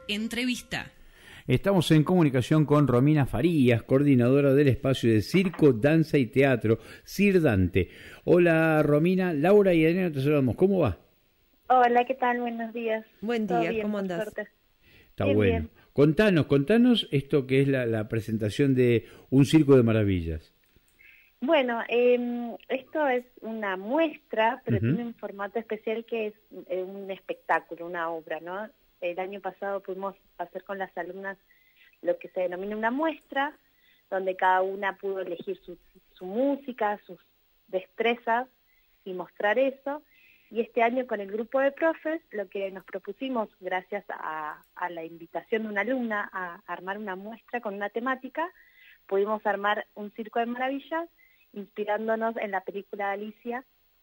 Entrevista. Estamos en comunicación con Romina Farías, coordinadora del espacio de Circo, Danza y Teatro, Cirdante. Hola Romina, Laura y Adriana te saludamos. ¿Cómo va? Hola, ¿qué tal? Buenos días. Buen día, ¿cómo andás? Está bien, bueno. Bien. Contanos esto que es la presentación de Un Circo de Maravillas. Bueno, esto es una muestra, pero tiene un formato especial que es un espectáculo, una obra, ¿no? El año pasado pudimos hacer con las alumnas lo que se denomina una muestra, donde cada una pudo elegir su música, sus destrezas y mostrar eso. Y este año con el grupo de profes, lo que nos propusimos, gracias a la invitación de una alumna a armar una muestra con una temática, pudimos armar un circo de maravillas, inspirándonos en la película de Alicia.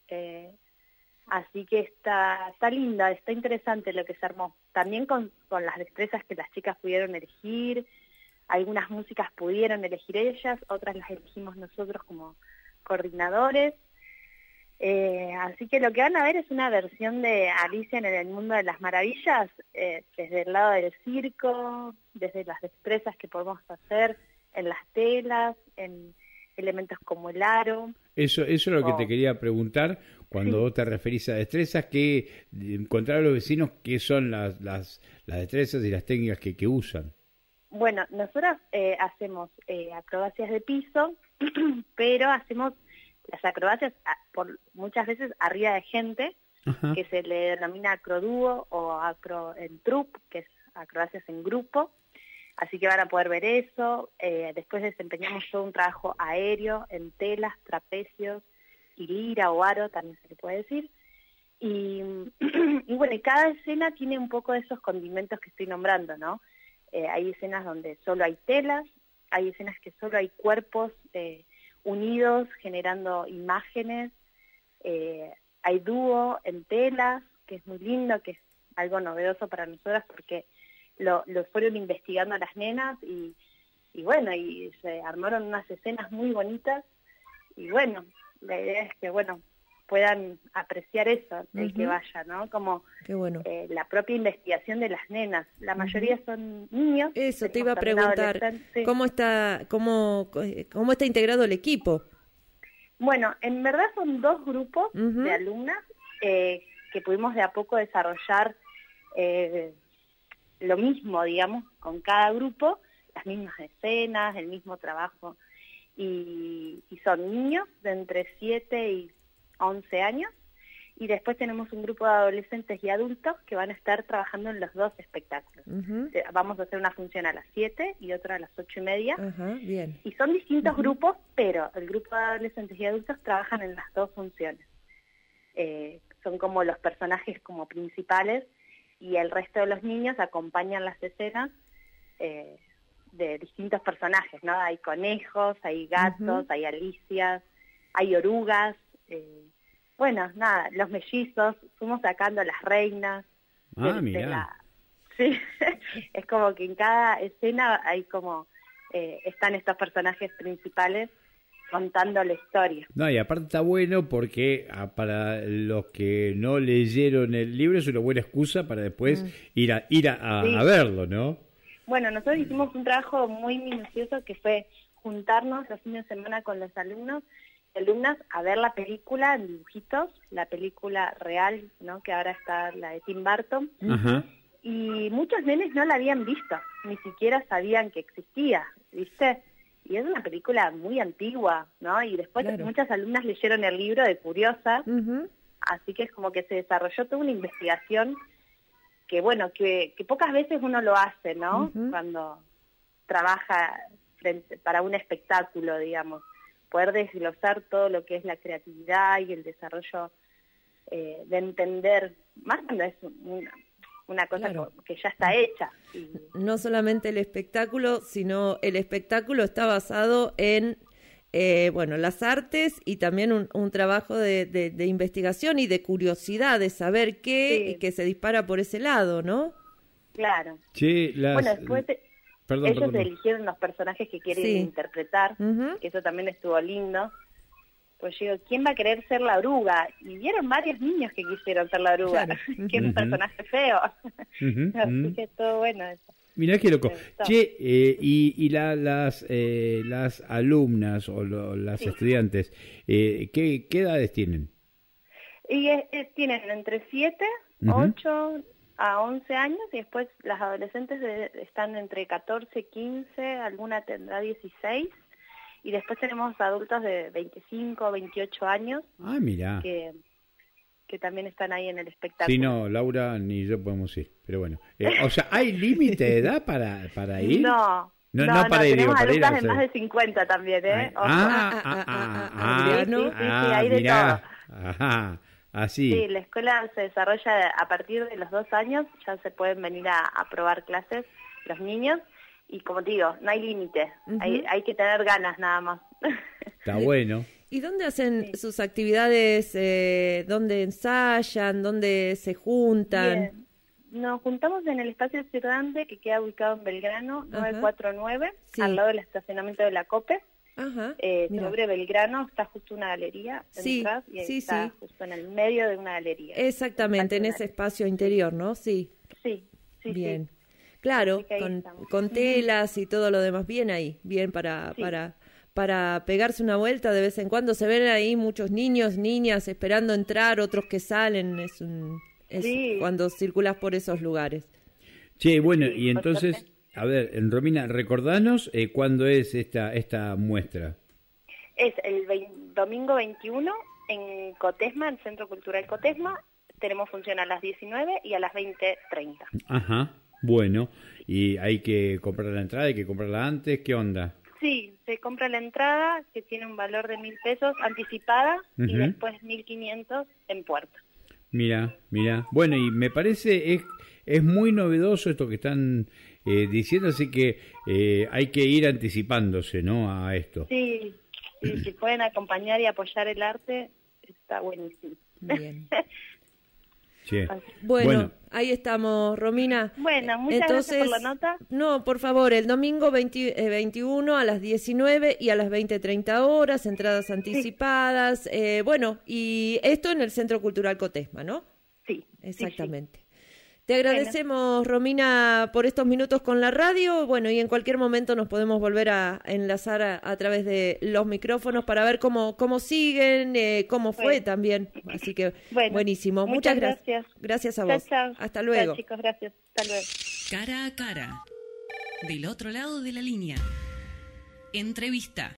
Así que está linda, está interesante lo que se armó. También con las destrezas que las chicas pudieron elegir, algunas músicas pudieron elegir ellas, otras las elegimos nosotros como coordinadores. Así que lo que van a ver es una versión de Alicia en el Mundo de las Maravillas, desde el lado del circo, desde las destrezas que podemos hacer en las telas, en elementos como el aro. Eso es lo que te quería preguntar cuando vos te referís a destrezas, que encontrar a los vecinos qué son las destrezas y las técnicas que usan. Bueno, nosotras hacemos acrobacias de piso, pero hacemos las acrobacias muchas veces arriba de gente, que se le denomina acrodúo o acro en troupe, que es acrobacias en grupo. Así que van a poder ver eso. Después desempeñamos todo un trabajo aéreo en telas, trapecios y lira o aro, también se le puede decir. Y bueno, y cada escena tiene un poco de esos condimentos que estoy nombrando, ¿no? Hay escenas donde solo hay telas, hay escenas que solo hay cuerpos unidos generando imágenes, hay dúo en telas, que es muy lindo, que es algo novedoso para nosotras porque lo fueron investigando a las nenas y bueno, y se armaron unas escenas muy bonitas y bueno, la idea es que bueno puedan apreciar eso, el que vaya, ¿no? Como qué bueno. La propia investigación de las nenas, la mayoría son niños. Eso te iba a preguntar, ¿cómo está integrado el equipo? Bueno, en verdad son dos grupos de alumnas que pudimos de a poco desarrollar lo mismo, digamos, con cada grupo, las mismas escenas, el mismo trabajo, y son niños de entre 7 y 11 años, y después tenemos un grupo de adolescentes y adultos que van a estar trabajando en los dos espectáculos. Vamos a hacer una función a las 7 y otra a las 8:30, bien. Y son distintos grupos, pero el grupo de adolescentes y adultos trabajan en las dos funciones. Son como los personajes como principales, y el resto de los niños acompañan las escenas de distintos personajes, ¿no? Hay conejos, hay gatos, hay alicias, hay orugas, bueno, nada, los mellizos, fuimos sacando las reinas. Mirá. Sí, es como que en cada escena hay como, están estos personajes principales contando la historia. No, y aparte está bueno porque para los que no leyeron el libro es una buena excusa para después ir a verlo, ¿no? Bueno, nosotros hicimos un trabajo muy minucioso que fue juntarnos los fines de semana con los alumnos y alumnas a ver la película en dibujitos, la película real, ¿no? Que ahora está la de Tim Burton. Y muchos nenes no la habían visto, ni siquiera sabían que existía, ¿viste? Y es una película muy antigua, ¿no? Y después muchas alumnas leyeron el libro de curiosas, así que es como que se desarrolló toda una investigación que, bueno, que pocas veces uno lo hace, ¿no? Cuando trabaja para un espectáculo, digamos, poder desglosar todo lo que es la creatividad y el desarrollo de entender, más cuando es una cosa que ya está hecha. Y no solamente el espectáculo, sino el espectáculo está basado en las artes y también un trabajo de investigación y de curiosidad, de saber qué, y que se dispara por ese lado, ¿no? Claro. Sí, bueno, después ellos eligieron los personajes que quieren interpretar, que eso también estuvo lindo. Pues yo digo, ¿quién va a querer ser la oruga? Y vieron varios niños que quisieron ser la oruga, Claro. que es un personaje feo. Así que todo bueno eso. Mirá qué loco. Che, y las alumnas o las estudiantes, ¿qué edades tienen? Y tienen entre 7, 8 a 11 años, y después las adolescentes están entre 14, 15, alguna tendrá 16, y después tenemos adultos de 25, 28 años. Ah, mirá. Que también están ahí en el espectáculo. Sí, no, Laura ni yo podemos ir, pero bueno. O sea, ¿hay límite de edad para ir? No para ir, tenemos alumnas de más de 50 también, ¿eh? Hay de todo. Ajá, así. Sí, la escuela se desarrolla a partir de los 2 años, ya se pueden venir a probar clases los niños, y como te digo, no hay límite, hay que tener ganas nada más. Está bueno. ¿Y dónde hacen sus actividades? ¿Dónde ensayan? ¿Dónde se juntan? Bien. Nos juntamos en el espacio Cirdante, que queda ubicado en Belgrano, 949, al lado del estacionamiento de la COPE. Sobre Belgrano está justo una galería, entras, y está justo en el medio de una galería. Exactamente, en ese espacio interior, ¿no? Sí. Sí. Bien. Claro, con telas y todo lo demás, bien ahí, bien para pegarse una vuelta de vez en cuando. Se ven ahí muchos niños, niñas esperando entrar, otros que salen, cuando circulas por esos lugares. Che, bueno, y entonces, a ver, Romina, recordanos cuándo es esta muestra. Es el domingo 21 en Cotesma, el Centro Cultural Cotesma. Tenemos función a las 19 y a las 20:30. Ajá, bueno, y hay que comprar la entrada, hay que comprarla antes, ¿qué onda? Sí, se compra la entrada, que tiene un valor de 1.000 pesos anticipada, y después 1.500 en puerta. Mira. Bueno, y me parece es muy novedoso esto que están diciendo, así que hay que ir anticipándose, ¿no? A esto. Sí, si pueden acompañar y apoyar el arte, está buenísimo. Bien. Sí. Bueno, ahí estamos, Romina. Bueno, muchas gracias por la nota. No, por favor, el domingo 21 a las 19 y a las 20:30 horas, entradas anticipadas. Bueno, y esto en el Centro Cultural Cotesma, ¿no? Sí. Exactamente. Sí. Te agradecemos, Romina, por estos minutos con la radio. Bueno, y en cualquier momento nos podemos volver a enlazar a través de los micrófonos para ver cómo siguen, cómo fue también. Así que, buenísimo. Muchas gracias. Gracias a vos. Chao. Hasta luego. Chao, chicos, gracias. Hasta luego. Cara a cara. Del otro lado de la línea. Entrevista.